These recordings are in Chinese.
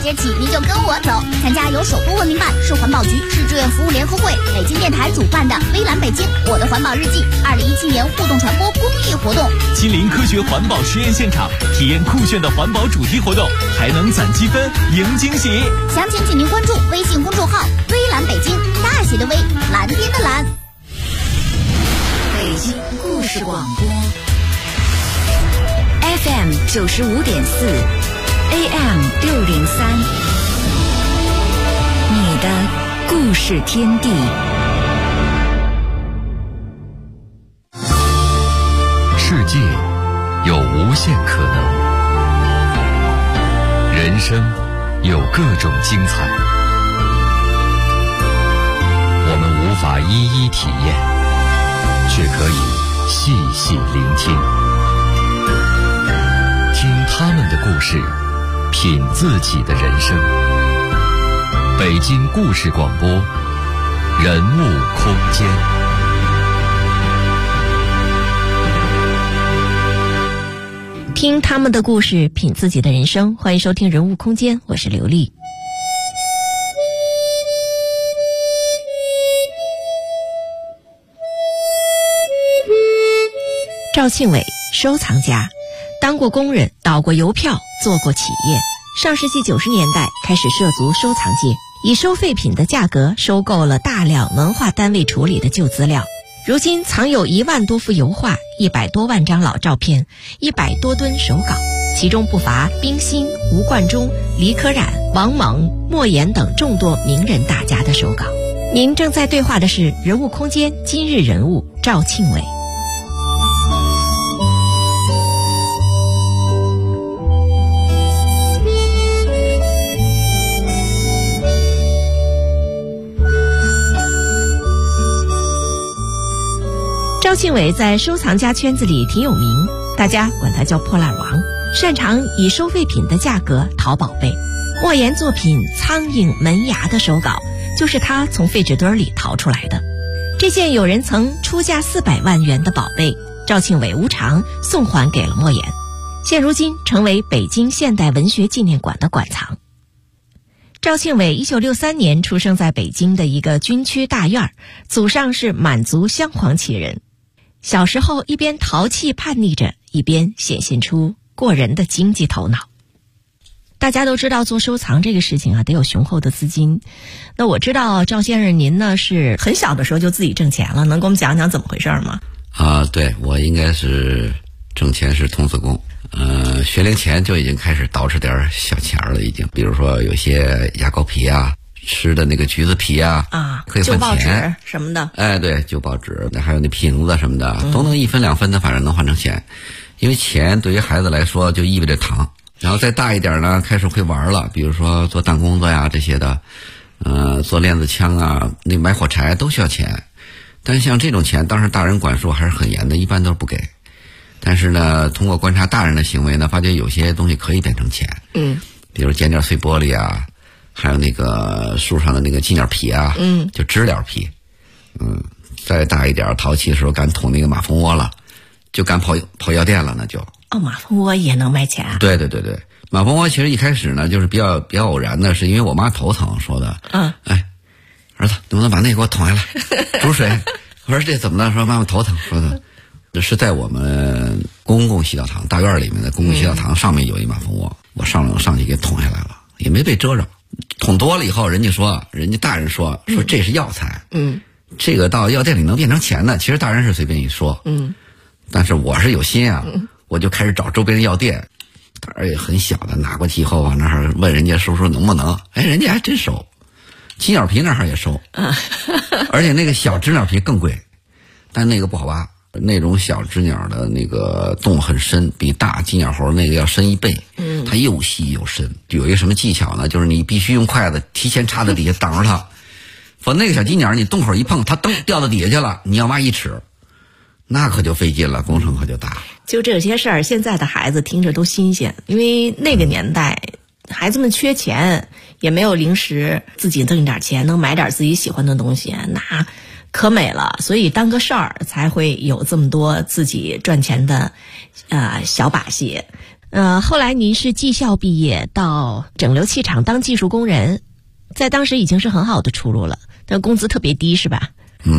节起您就跟我走，参加由首都文明办、市环保局、市志愿服务联合会、北京电台主办的微蓝北京我的环保日记2017年互动传播公益活动， 亲临科学环保实验现场，体验酷炫的环保主题活动，还能攒积分赢惊喜。 详情请您关注微信公众号微蓝北京，大写的微，蓝天的蓝。 北京故事广播 FM 95.4 AM 603，你的故事天地。 世界有无限可能，人生有各种精彩，我们无法一一体验，却可以细细聆听，听他们的故事，品自己的人生。北京故事广播，人物空间。 听他们的故事，品自己的人生。欢迎收听人物空间，我是刘丽。赵庆伟，收藏家，当过工人，倒过邮票，做过企业。上世纪90年代开始涉足收藏界，以收废品的价格收购了大量文化单位处理的旧资料。如今藏有1万多幅油画，100多万张老照片，100多吨手稿，其中不乏冰心、吴冠中、李可染、王蒙、莫言等众多名人大家的手稿。您正在对话的是人物空间今日人物赵庆伟。赵庆伟在收藏家圈子里挺有名，大家管他叫破烂王，擅长以收废品的价格淘宝贝。莫言作品《苍蝇门牙》的手稿就是他从废纸堆里淘出来的。这件有人曾出价400万元的宝贝，赵庆伟无偿送还给了莫言，现如今成为北京现代文学纪念馆的馆藏。赵庆伟1963年出生在北京的一个军区大院，祖上是满族镶黄旗人。小时候一边淘气叛逆着，一边显现出过人的经济头脑。大家都知道做收藏这个事情啊，得有雄厚的资金。那我知道赵先生您呢是很小的时候就自己挣钱了，能给我们讲讲怎么回事吗？ 对，我应该是挣钱是童子功。学龄前就已经开始捯饬点小钱了，已经。比如说有些牙膏皮啊，吃的那个橘子皮啊，可以换钱，旧报纸什么的。 对，旧报纸，还有那瓶子什么的，都能1分2分的，反正能换成钱。因为钱对于孩子来说就意味着糖。然后再大一点呢，开始会玩了，比如说做弹弓子呀这些的，做链子枪啊，那买火柴都需要钱。但是像这种钱，当时大人管束还是很严的，一般都是不给。但是呢，通过观察大人的行为呢，发觉有些东西可以变成钱。比如捡点碎玻璃啊，还有那个树上的那个金鸟皮啊，就知了皮。再大一点，淘气的时候敢捅那个马蜂窝了，就敢跑药店了，那就。 马蜂窝也能卖钱啊？对， 马蜂窝其实一开始呢，就是比较偶然的，是因为我妈头疼说的。儿子，能不能把那个给我捅下来？煮水。我说这怎么了？说妈妈头疼。说的是在我们公共洗澡堂大院里面的公共洗澡堂上面有一马蜂窝，我上去给捅下来了，也没被蛰着。捅多了以后，人家大人说这是药材。这个到药店里能变成钱的，其实大人是随便一说。但是我是有心啊。我就开始找周边的药店，当然也很小的，拿过去以后往那儿问人家叔叔能不能，人家还真收。金鸟皮那儿也收，而且那个小知鸟皮更贵，但那个不好挖，那种小知鸟的那个洞很深，比大金鸟猴那个要深1倍。它又细又深。有一个什么技巧呢？就是你必须用筷子提前插在底下挡着它，否则那个小金鸟你洞口一碰，它噔掉到底下去了，你要挖1尺。那可就费劲了，工程可就大了。 就这些事儿，现在的孩子听着都新鲜，因为那个年代，孩子们缺钱，也没有零食，自己挣点钱，能买点自己喜欢的东西，那可美了。所以当个事儿，才会有这么多自己赚钱的小把戏。 后来您是技校毕业，到整流器厂当技术工人，在当时已经是很好的出路了，但工资特别低是吧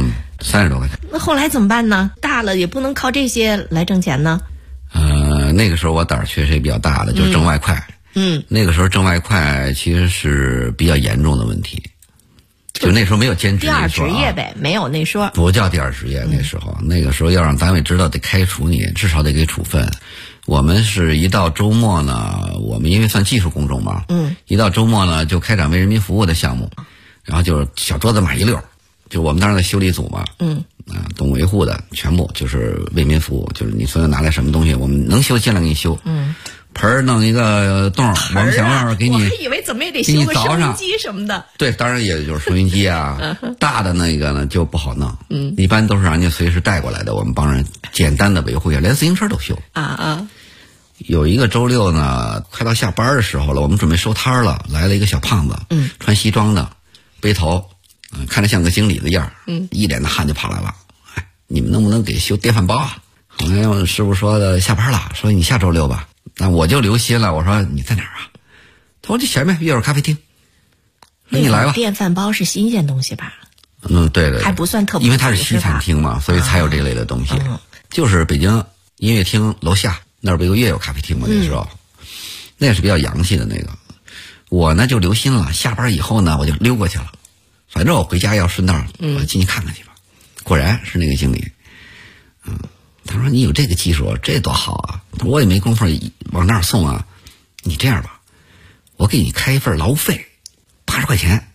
？30多块钱。 那后来怎么办呢？大了也不能靠这些来挣钱呢。 那个时候我胆儿确实也比较大的，就是挣外快。那个时候挣外快其实是比较严重的问题，就那时候没有兼职第二职业呗，没有那说。 不叫第二职业，那时候那个时候要让单位知道得开除你，至少得给处分。我们是一到周末呢，我们因为算技术工种嘛，一到周末呢就开展为人民服务的项目，然后就是小桌子码一溜，就我们当时在修理组嘛，动物维护的全部就是为民服务，就是你所有拿来什么东西，我们能修尽量给你修。盆儿弄一个洞，我们想办法给你。 我还以为怎么也得修个收音机什么的。 对，当然也就是收音机啊，大的那个呢就不好弄。一般都是让人家随时带过来的，我们帮人简单的维护一下，连自行车都修。有一个周六呢，快到下班的时候了，我们准备收摊了，来了一个小胖子，穿西装的，背头，看着像个经理的样儿，一脸的汗就跑来了。哎，你们能不能给修电饭煲啊？后来我师傅说的下班了，说你下周六吧。那我就留心了，我说你在哪儿啊？他说这前面悦耳咖啡厅。说你来吧。 电饭煲是新鲜东西吧？ 对对， 还不算特别， 因为它是西餐厅嘛，所以才有这类的东西。就是北京音乐厅楼下那儿不有悦耳咖啡厅吗？那时候，那是比较洋气的那个。我呢就留心了，下班以后呢我就溜过去了，反正我回家要顺道，我进去看看去吧。果然是那个经理，他说你有这个技术，这多好啊！我也没工夫往那儿送啊。你这样吧，我给你开一份劳务费，80块钱。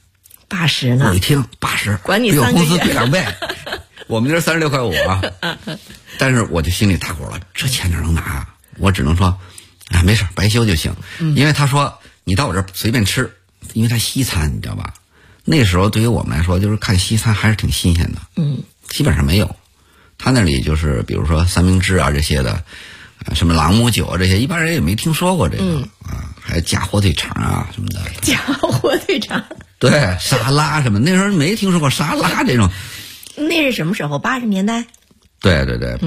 80呢？ 我一听80， 管你比我 3个月工资贵2倍。我们这是36块5啊。但是我就心里打鼓了，这钱哪能拿啊？我只能说，没事，白修就行。因为他说你到我这儿随便吃，因为他西餐，你知道吧？那时候对于我们来说，就是看西餐还是挺新鲜的。基本上没有。他那里就是比如说三明治啊这些的，什么朗姆酒啊这些，一般人也没听说过这个还有假火腿肠啊什么的。 假火腿肠。 对，沙拉什么，那时候没听说过沙拉这种。 那是什么时候？80年代。 对对对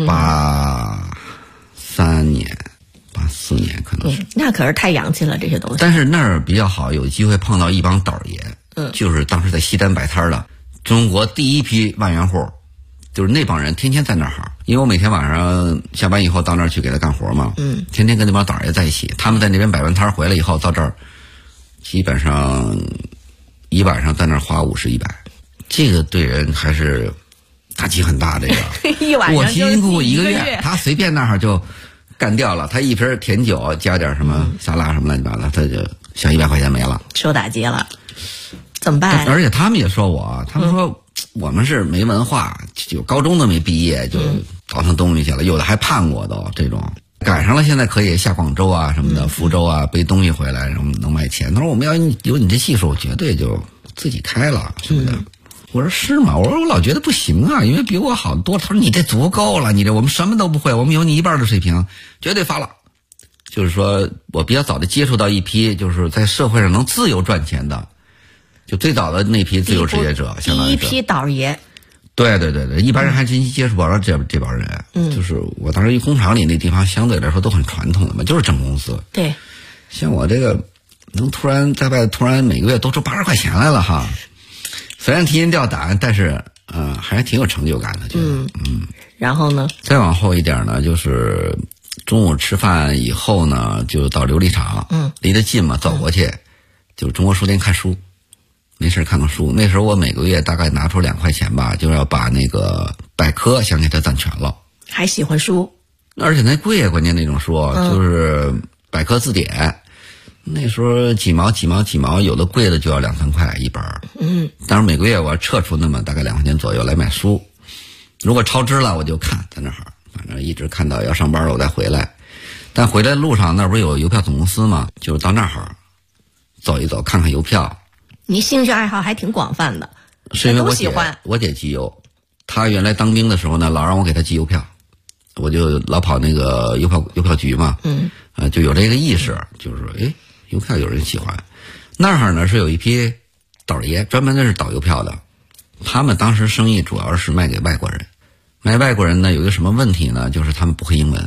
，83年、84年可能是。 那可是太洋气了这些东西。 但是那儿比较好，有机会碰到一帮倒爷，就是当时在西单摆摊的中国第一批万元户。就是那帮人天天在那儿，因为我每天晚上下班以后到那儿去给他干活嘛，天天跟那帮倒爷在一起，他们在那边摆完摊回来以后到这儿，基本上一晚上在那儿花50、100，这个对人还是打击很大。这个一晚上我辛辛苦苦一个月，他随便那儿就干掉了，他一瓶甜酒加点什么沙拉什么乱七八糟，他就小100块钱没了， 受打击了，怎么办？ 而且他们也说我，他们说。我们是没文化，就高中都没毕业就倒腾东西去了，有的还叛过都这种。赶上了现在可以下广州啊什么的，福州啊背东西回来，然后能卖钱。他说我们要有你这技术，绝对就自己开了什么的。我说是吗？我说我老觉得不行啊，因为比我好多。他说你这足够了，你这我们什么都不会，我们有你1半的水平，绝对发了。就是说我比较早的接触到一批就是在社会上能自由赚钱的。就最早的那批自由职业者，相当于第一批倒爷。 对对对对，一般人还真接触不着这帮人。就是我当时一工厂里那地方相对来说都很传统的嘛，就是挣工资。 对， 像我这个能突然在外突然每个月多出80块钱来了哈，虽然提心吊胆，但是还是挺有成就感的。觉得然后呢？ 再往后一点呢，就是中午吃饭以后呢，就到琉璃厂，离得近嘛，走过去，就是中国书店看书。没事看看书，那时候我每个月大概拿出2块钱吧，就要把那个百科想给它攒全了。 还喜欢书， 而且那贵，关键那种书就是百科字典，那时候几毛，有的贵的就要2、3块一本。当然每个月我要撤出那么大概2块钱左右来买书，如果超支了我就看在那儿，反正一直看到要上班了我再回来。但回来路上那不是有邮票总公司吗？就是到那儿走一走，看看邮票。 你兴趣爱好还挺广泛的， 是因为我姐寄邮，她原来当兵的时候呢，老让我给她寄邮票，我就老跑那个邮票局嘛，就有这个意识，就是邮票有人喜欢。那儿呢是有一批倒爷，专门的是倒邮票的，他们当时生意主要是卖给外国人，卖外国人呢有一个什么问题呢，就是他们不会英文，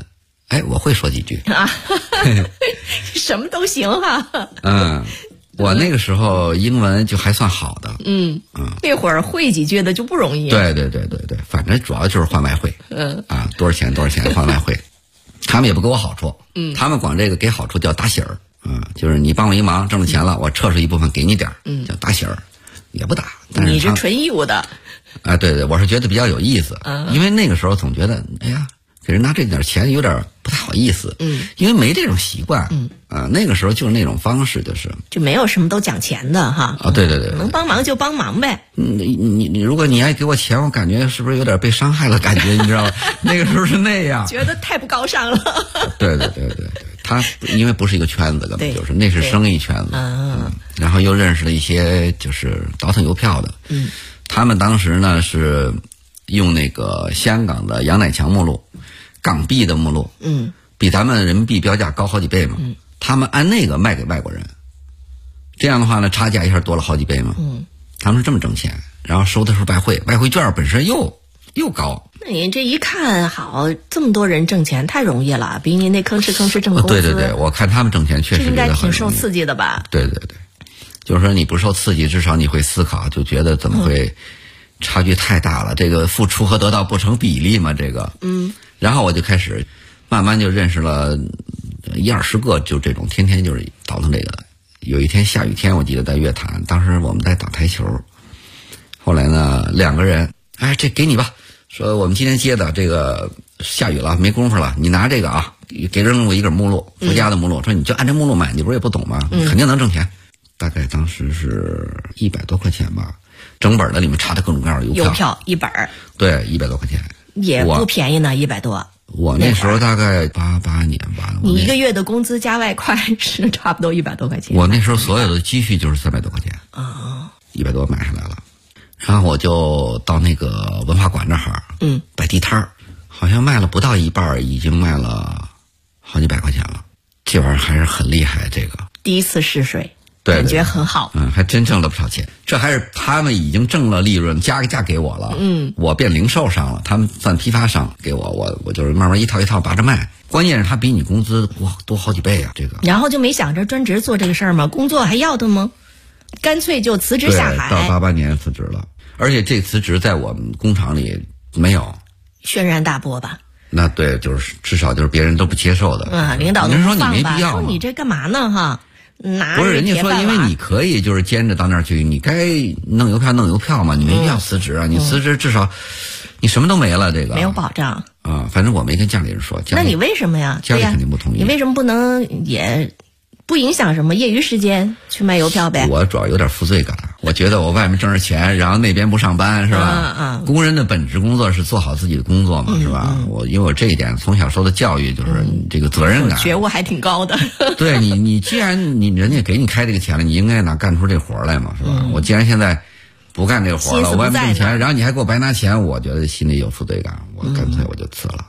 哎，我会说几句啊，什么都行哈。 我那个时候英文就还算好的。 那会儿会几句的就不容易。 对，反正主要就是换外汇。多少钱换外汇，他们也不给我好处。他们管这个给好处叫打喜儿。就是你帮我一忙挣了钱了，我撤出一部分给你点儿，叫打喜儿，也不打。但是你是纯义务的。 对，我是觉得比较有意思。因为那个时候总觉得，哎呀，给人拿这点钱有点不太好意思。因为没这种习惯。那个时候就是那种方式，就没有什么都讲钱的哈。 对， 能帮忙就帮忙呗。 你如果你爱给我钱，我感觉是不是有点被伤害了感觉？你知道吗？那个时候是那样， 觉得太不高尚了。 对，他因为不是一个圈子，根本就是那是生意圈子。然后又认识了一些就是倒腾邮票的。他们当时呢是用那个香港的杨乃强目录，港币的目录。比咱们人民币标价高好几倍嘛。他们按那个卖给外国人，这样的话呢，差价一下多了好几倍嘛。他们是这么挣钱，然后收的是外汇券本身又高。 那你这一看好，这么多人挣钱太容易了，比你那吭哧挣工资。 对，我看他们挣钱确实应该挺受刺激的吧？ 对，就是说你不受刺激，至少你会思考，就觉得怎么会差距太大了？这个付出和得到不成比例嘛？这个。然后我就开始慢慢就认识了10-20个，就这种天天就是倒腾这个的。有一天下雨天，我记得在乐坛，当时我们在打台球，后来呢2个人，哎，这给你吧，说我们今天接的这个下雨了没工夫了，你拿这个啊，给扔我一个目录，国家的目录，说你就按这目录买，你不是也不懂吗？肯定能挣钱。大概当时是100多块钱吧，整本的里面插的各种各样的邮票一本。 对，100多块钱也不便宜呢，100多。 我那时候大概88年吧。 你一个月的工资加外快是差不多100多块钱。 我那时候所有的积蓄就是300多块钱。100多买下来了，然后我就到那个文化馆那儿，摆地摊儿，好像卖了不到一半，已经卖了好几百块钱了。这玩意儿还是很厉害，这个第一次试水。 对， 感觉很好。 还真挣了不少钱。这还是他们已经挣了利润，加个价给我了。我变零售商了，他们算批发商给我，我就是慢慢一套一套把着卖。关键是他比你工资多好几倍啊，这个。 然后就没想着专职做这个事儿吗？工作还要的吗？干脆就辞职下海。 到88年辞职了，而且这辞职在我们工厂里没有轩然大波吧？ 那对，就是至少就是别人都不接受的。 领导都说你没必要， 说你这干嘛呢？哈。 不是人家说，因为你可以就是兼着到那儿去，你该弄邮票嘛，你没必要辞职啊。你辞职至少你什么都没了，这个没有保障啊。反正我没跟家里人说。 那你为什么呀？ 家里肯定不同意。 你为什么不能也不影响什么业余时间去卖邮票呗？ 我主要有点负罪感，我觉得我外面挣着钱，然后那边不上班是吧？工人的本职工作是做好自己的工作嘛，是吧？因为我这一点从小受的教育就是这个责任感， 觉悟还挺高的。 对你既然人家给你开这个钱了，你应该干出这活来嘛，是吧？我既然现在不干这个活了，我外面挣钱，然后你还给我白拿钱，我觉得心里有负罪感，我干脆我就辞了。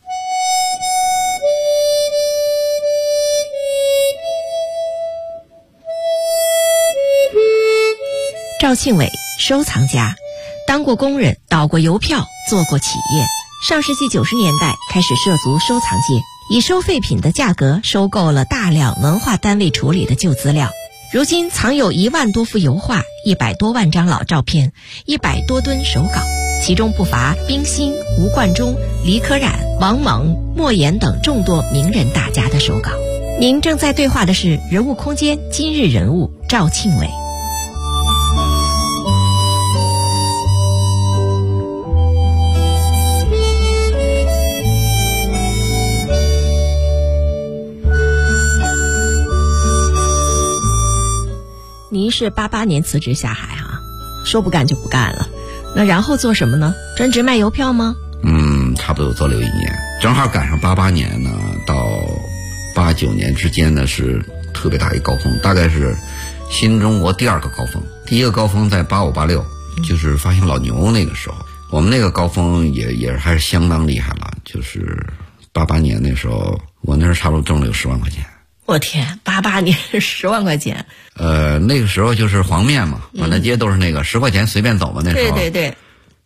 赵庆伟，收藏家，当过工人，倒过邮票，做过企业。上世纪90年代开始涉足收藏界，以收废品的价格收购了大量文化单位处理的旧资料。如今藏有1万多幅油画，100多万张老照片，100多吨手稿，其中不乏冰心、吴冠中、李可染、王蒙、莫言等众多名人大家的手稿。您正在对话的是人物空间今日人物赵庆伟。您是88年辞职下海啊，说不干就不干了。那然后做什么呢？专职卖邮票吗？ 差不多做了有1年，正好赶上88年呢到89年之间呢是特别大一高峰，大概是新中国第2个高峰。第一个高峰在85、86，就是发行老牛那个时候。我们那个高峰也还是相当厉害了，就是88年那时候，我那时候差不多挣了有10万块钱。 我天，88年10万块钱。 那个时候就是黄面嘛，满大街都是那个10块钱随便走嘛，那时候。 对。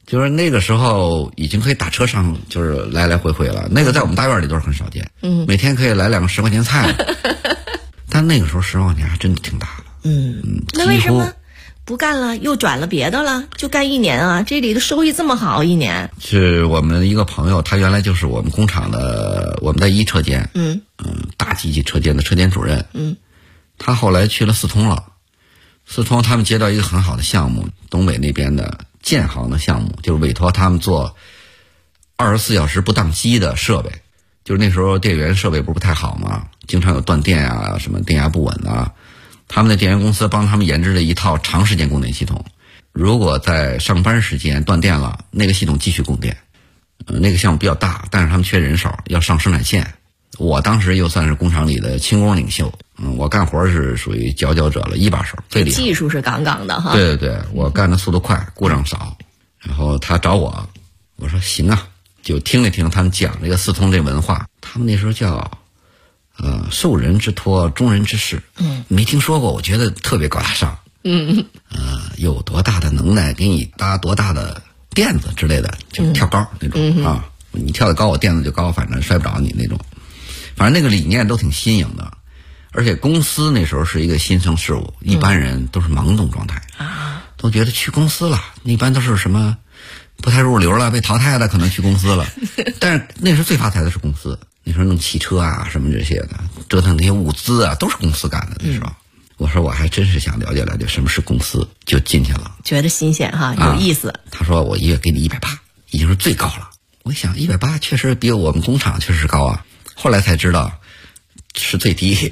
就是那个时候已经可以打车上，就是来来回回了。那个在我们大院里都是很少见，每天可以来2个10块钱菜。但那个时候10万块钱还真的挺大了。 那为什么不干了，又转了别的了？就干1年啊，这里的收益这么好，1年。 是我们一个朋友，他原来就是我们工厂的，我们在1车间，大机器车间的车间主任，他后来去了4通了。4通他们接到一个很好的项目，东北那边的建行的项目，就是委托他们做24小时不宕机的设备。就是那时候电源设备不太好嘛，经常有断电啊，什么电压不稳啊。他们的电源公司帮他们研制了一套长时间供电系统，如果在上班时间断电了，那个系统继续供电。那个项目比较大，但是他们缺人手，要上生产线。我当时又算是工厂里的轻工领袖，我干活是属于佼佼者了，一把手，最厉害。 技术是杠杠的哈。 对对对，我干的速度快，故障少。然后他找我，我说行啊，就听了听他们讲这个4通这文化。他们那时候叫受人之托，忠人之事。没听说过，我觉得特别高大上。有多大的能耐，给你搭多大的垫子之类的，就跳高那种啊。你跳得高，我垫子就高，反正摔不着你那种。反正那个理念都挺新颖的，而且公司那时候是一个新生事物，一般人都是懵懂状态都觉得去公司了，一般都是什么不太入流了，被淘汰了，可能去公司了。但是那时候最发财的是公司，那时候弄汽车啊什么这些的，折腾那些物资啊，都是公司干的那时候。我说我还真是想了解了解什么是公司，就进去了， 觉得新鲜哈，有意思。 他说我1月给你180，已经是最高了。我一想180确实比我们工厂确实高啊，后来才知道是最低。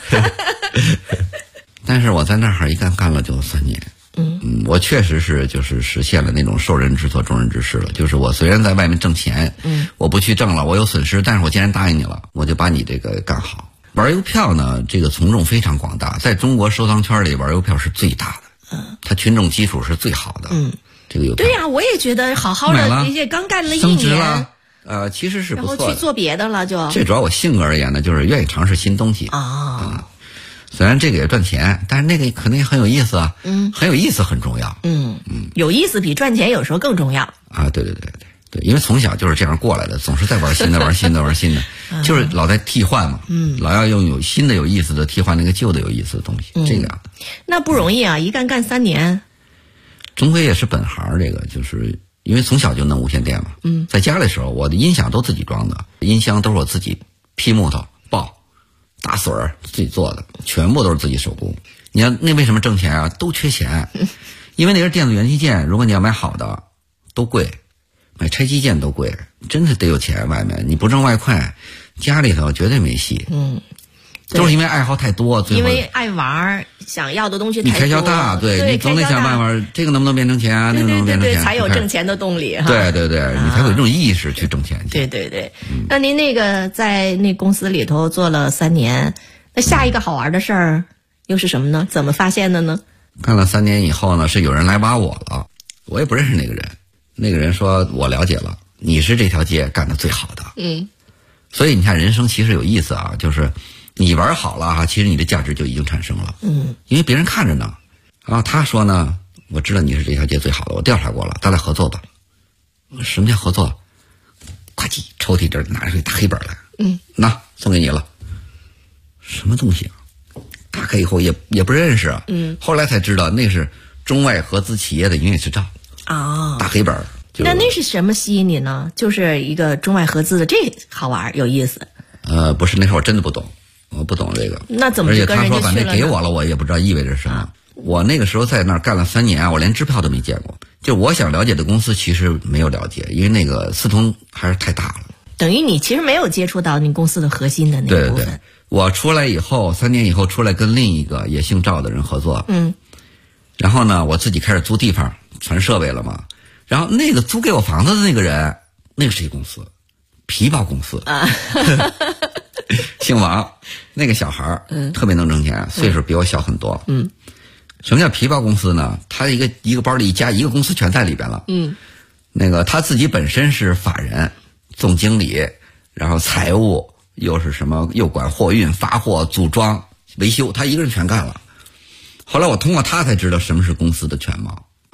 但是我在那儿一干了就3年。我确实是就是实现了那种受人之托忠人之事了。就是我虽然在外面挣钱，我不去挣了，我有损失，但是我既然答应你了，我就把你这个干好。玩邮票呢，这个从众非常广大，在中国收藏圈里玩邮票是最大的，它群众基础是最好的。这个邮票对呀，我也觉得好好的，人家刚干了1年， 其实是不错的， 然后去做别的了就。 这主要我性格而言呢，就是愿意尝试新东西虽然这个也赚钱，但是那个肯定很有意思啊。很有意思很重要。 有意思比赚钱有时候更重要啊。对，因为从小就是这样过来的，总是在玩新的，玩新的，玩新的，就是老在替换嘛。老要用有新的有意思的替换那个旧的有意思的东西。这个样那不容易啊，一干3年。 终归也是本行，这个就是因为从小就弄无线电嘛。在家里的时候，我的音响都自己装的，音箱都是我自己劈木头爆打榫儿自己做的，全部都是自己手工。你看那为什么挣钱啊？都缺钱，因为那是电子元器件，如果你要买好的都贵，买拆机件都贵，真的得有钱。外面你不挣外快，家里头绝对没戏。都是因为爱好太多， 因为爱玩，想要的东西太多， 你开销大，对，你总得想办法，这个能不能变成钱啊？那个能不能变成钱， 才有挣钱的动力哈。 对，你才有这种意识去挣钱。 对。那您那个在那公司里头做了3年，那下一个好玩的事儿又是什么呢？怎么发现的呢？ 干了3年以后呢，是有人来挖我了，我也不认识那个人。那个人说我了解了，你是这条街干得最好的。所以你看人生其实有意思啊，就是你玩好了啊，其实你的价值就已经产生了。因为别人看着呢，他说呢，我知道你是这条街最好的，我调查过了，咱俩合作吧。什么叫合作？呱唧，抽屉这儿拿出一大黑本来，那送给你了。什么东西啊？打开以后也不认识啊。后来才知道那是中外合资企业的营业执照。大黑本。 那是什么吸引你呢？就是一个中外合资的，这好玩有意思。 不是，那时候我真的不懂，我不懂这个。 那怎么就跟人家去了呢？ 而且他说把那给我了，我也不知道意味着什么。我那个时候在那儿干了3年，我连支票都没见过。就我想了解的公司其实没有了解，因为那个4通还是太大了。 等于你其实没有接触到你公司的核心的那个部分。 对，我出来以后3年以后出来跟另一个也姓赵的人合作。然后呢，我自己开始租地方传设备了嘛。然后那个租给我房子的那个人，那个是一公司，皮包公司姓王，那个小孩特别能挣钱，岁数比我小很多。什么叫皮包公司呢？他一个包里一家，一个公司全在里边了。那个他自己本身是法人、总经理，然后财务又是什么，又管货运、发货、组装、维修，他一个人全干了。后来我通过他才知道什么是公司的全貌。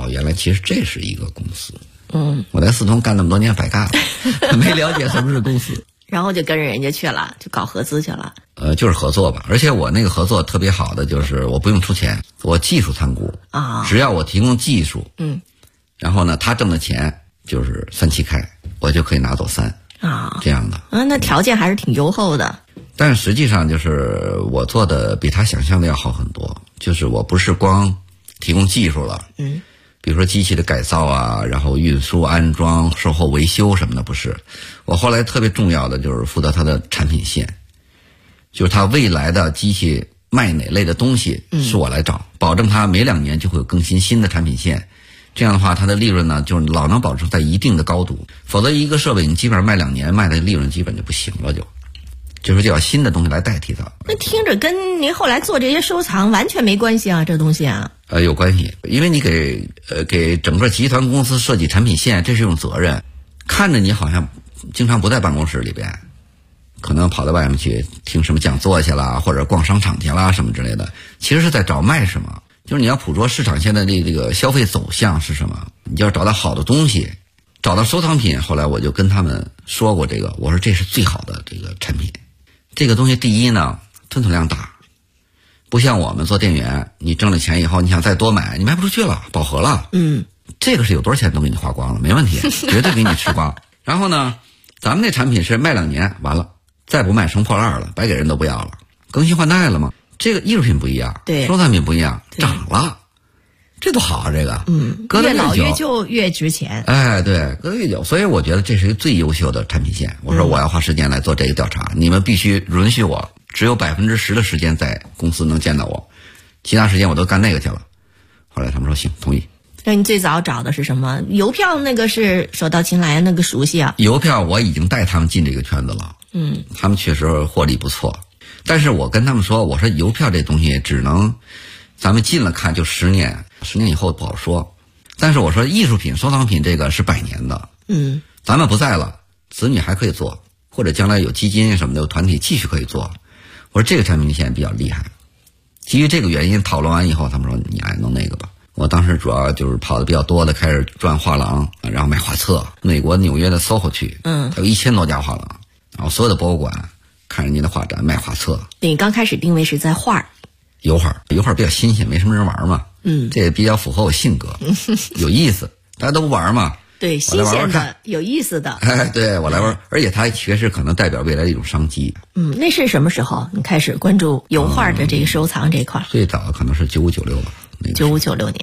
哦，原来其实这是一个公司。我在四通干那么多年白干了，没了解什么是公司。 然后就跟着人家去了，就搞合资去了。 就是合作吧，而且我那个合作特别好的就是我不用出钱，我技术参股啊，只要我提供技术，然后呢，他挣的钱就是3期开，我就可以拿走3啊，这样的。 那条件还是挺优厚的。 但是实际上就是我做的比他想象的要好很多，就是我不是光提供技术了，比如说机器的改造啊，然后运输、安装、售后维修什么的，不是。我后来特别重要的就是负责它的产品线，就是它未来的机器卖哪类的东西是我来找，保证它每2年就会有更新新的产品线。这样的话，它的利润呢就是老能保持在一定的高度，否则一个设备你基本上卖2年，卖的利润基本就不行了，就是要新的东西来代替它。 那听着跟您后来做这些收藏完全没关系啊，这东西啊。 有关系，因为你给整个集团公司设计产品线，这是一种责任。看着你好像经常不在办公室里边，可能跑到外面去听什么讲座去了，或者逛商场去啦什么之类的，其实是在找卖什么。就是你要捕捉市场现在的这个消费走向是什么，你就要找到好的东西，找到收藏品。后来我就跟他们说过这个，我说这是最好的这个产品。这个东西第一呢，吞吐量大，不像我们做店员，你挣了钱以后你想再多买，你卖不出去了，饱和了。这个是有多少钱都给你花光了，没问题，绝对给你吃光。然后呢，咱们那产品是卖2年完了，再不卖成破烂了，白给人都不要了，更新换代了吗？这个艺术品不一样， 对， 收藏品不一样，涨了，这多好啊！这个， 越老越就越值钱。 哎，对，隔得越久，所以我觉得这是一个最优秀的产品线。我说我要花时间来做这个调查，你们必须允许我只有10%的时间在公司能见到我，其他时间我都干那个去了。后来他们说行，同意。 那你最早找的是什么？邮票那个是手到擒来，那个熟悉啊。 邮票我已经带他们进这个圈子了，他们确实获利不错。但是我跟他们说，我说邮票这东西只能咱们进了看就10年，10年以后不好说。但是我说艺术品、收藏品这个是100年的，咱们不在了，子女还可以做，或者将来有基金什么的，有团体继续可以做。我说这个产品线比较厉害。基于这个原因讨论完以后，他们说你爱弄那个吧。我当时主要就是跑的比较多的，开始转画廊，然后卖画册。美国纽约的 SOHO 区，它有1000多家画廊，然后所有的博物馆看人家的画展，卖画册。 你刚开始定位是在画， 油画比较新鲜，没什么人玩嘛。这也比较符合我性格，有意思，大家都不玩嘛。 对，新鲜的，有意思的。 哎，对我来玩，而且它确实可能代表未来的一种商机。 那是什么时候你开始关注油画的这个收藏这一块？ 最早可能是95、96吧。 95、96年。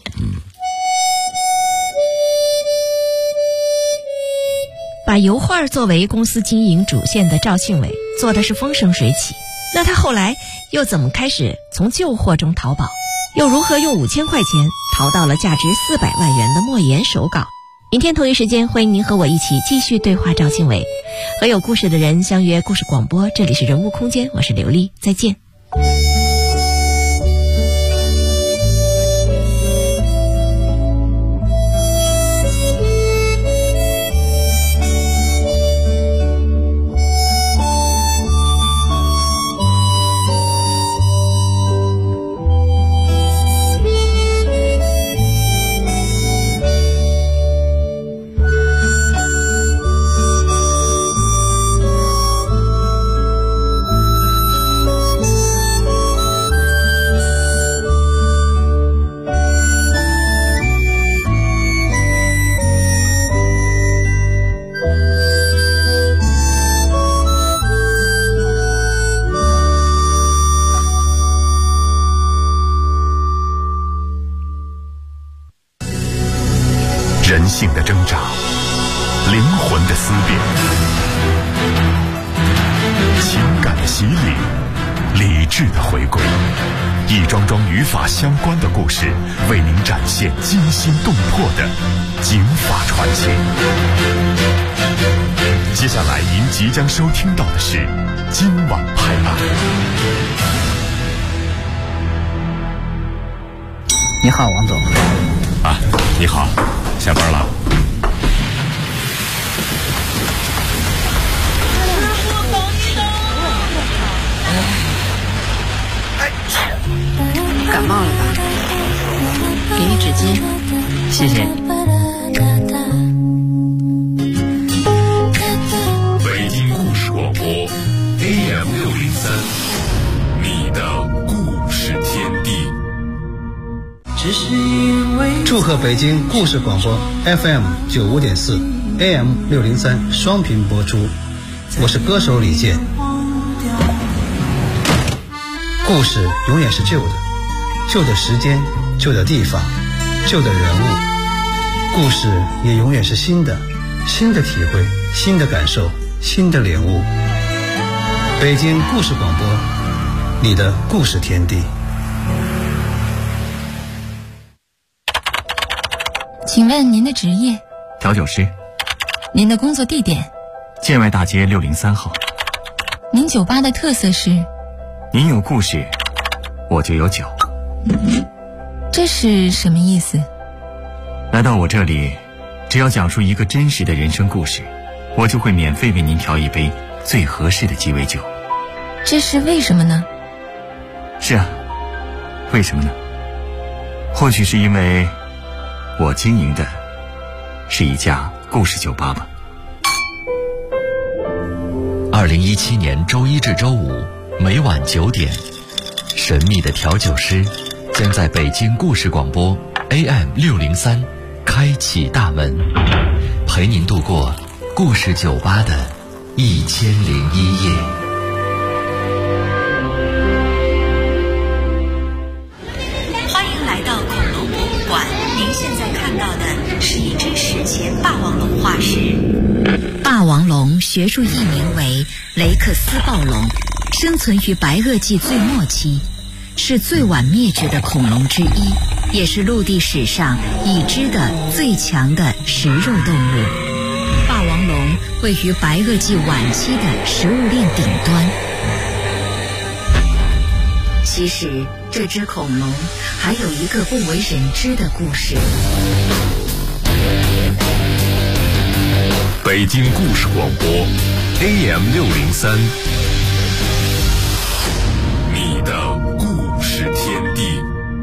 把油画作为公司经营主线的赵庆伟做的是风生水起，那他后来又怎么开始从旧货中淘宝，又如何用5000块钱淘到了价值400万元的莫言手稿？明天同一时间，欢迎您和我一起继续对话赵庆伟，和有故事的人相约故事广播。这里是人物空间，我是刘丽，再见。 人性的挣扎，灵魂的思辨，情感的洗礼，理智的回归，一桩桩与法相关的故事，为您展现惊心动魄的警法传奇。接下来您即将收听到的是今晚拍案。 你好，王总。 啊，你好，下班了。 感冒了吧？给你纸巾。 谢谢。 北京故事广播 AM603，你的故事天地。 祝贺北京故事广播 FM95.4 AM603 双频播出，我是歌手李健。故事永远是旧的，旧的时间，旧的地方，旧的人物。故事也永远是新的，新的体会，新的感受，新的领悟。北京故事广播，你的故事天地。 请问您的职业？ 调酒师。 您的工作地点？ 建外大街603号。 您酒吧的特色是？ 您有故事，我就有酒。 这是什么意思？ 来到我这里，只要讲述一个真实的人生故事，我就会免费为您调一杯最合适的鸡尾酒。 这是为什么呢？ 是啊，为什么呢？或许是因为我经营的是一家故事酒吧吧。 2017年周一至周五每晚9点，神秘的调酒师将在北京故事广播 AM603 开启大门，陪您度过故事酒吧的1001夜。 欢迎来到恐龙博物馆，您现在看到的是一只史前霸王龙化石。霸王龙学术译名为雷克斯暴龙，生存于白垩纪最末期，是最晚灭绝的恐龙之一，也是陆地史上已知的最强的食肉动物。霸王龙位于白垩纪晚期的食物链顶端。其实这只恐龙还有一个不为人知的故事。 北京故事广播 AM603，你的故事天地。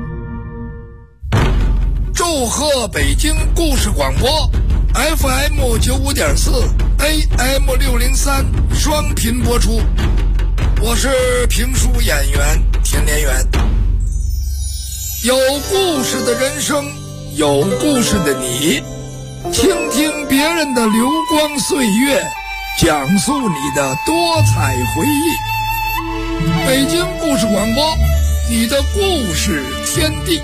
祝贺北京故事广播 FM95.4 AM603 双频播出，我是评书演员田连元。有故事的人生，有故事的你，倾听别人的流光岁月，讲述你的多彩回忆。北京故事广播，你的故事天地。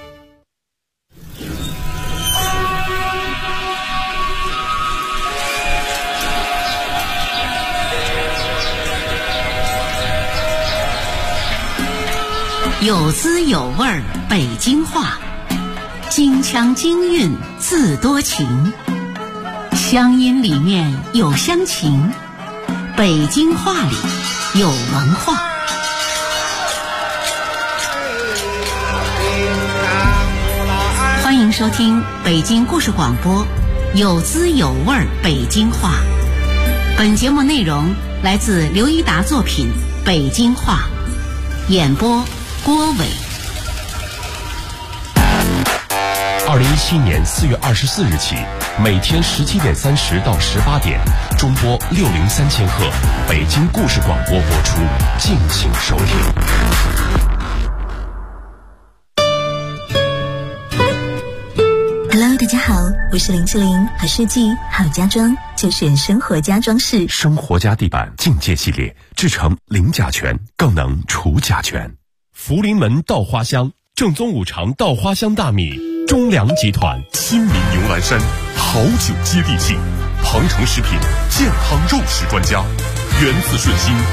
有滋有味儿北京话，京腔京韵字多情，乡音里面有乡情，北京话里有文化。欢迎收听北京故事广播，有滋有味儿北京话。本节目内容来自刘一达作品《北京话》，演播郭伟。 2017年4月24日起，每天17点30到18点，中波603千赫，北京故事广播播出，敬请收听。 Hello， 大家好，我是林志玲，好设计好家装就选生活家装饰， 生活家地板境界系列，制成零甲醛，更能除甲醛。福临门稻花香，正宗五常稻花香大米，中粮集团，新民牛栏山，好酒接地气，鹏城食品健康肉食专家，源自顺心。